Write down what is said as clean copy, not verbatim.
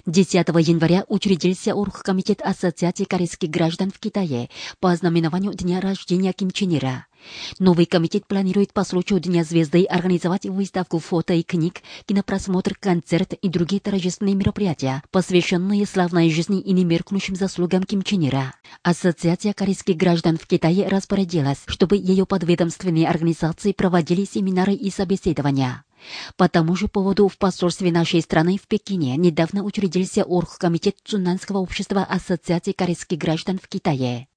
10 января учредился Оргкомитет Ассоциации корейских граждан в Китае по ознаменованию дня рождения Ким Чен Ира. Новый комитет планирует по случаю Дня Звезды организовать выставку фото и книг, кинопросмотр, концерт и другие торжественные мероприятия, посвященные славной жизни и немеркнущим заслугам Ким Чен Ира. Ассоциация корейских граждан в Китае распорядилась, чтобы ее подведомственные организации проводили семинары и собеседования. По тому же поводу в посольстве нашей страны в Пекине недавно учредился Оргкомитет Цуннанского общества Ассоциации корейских граждан в Китае.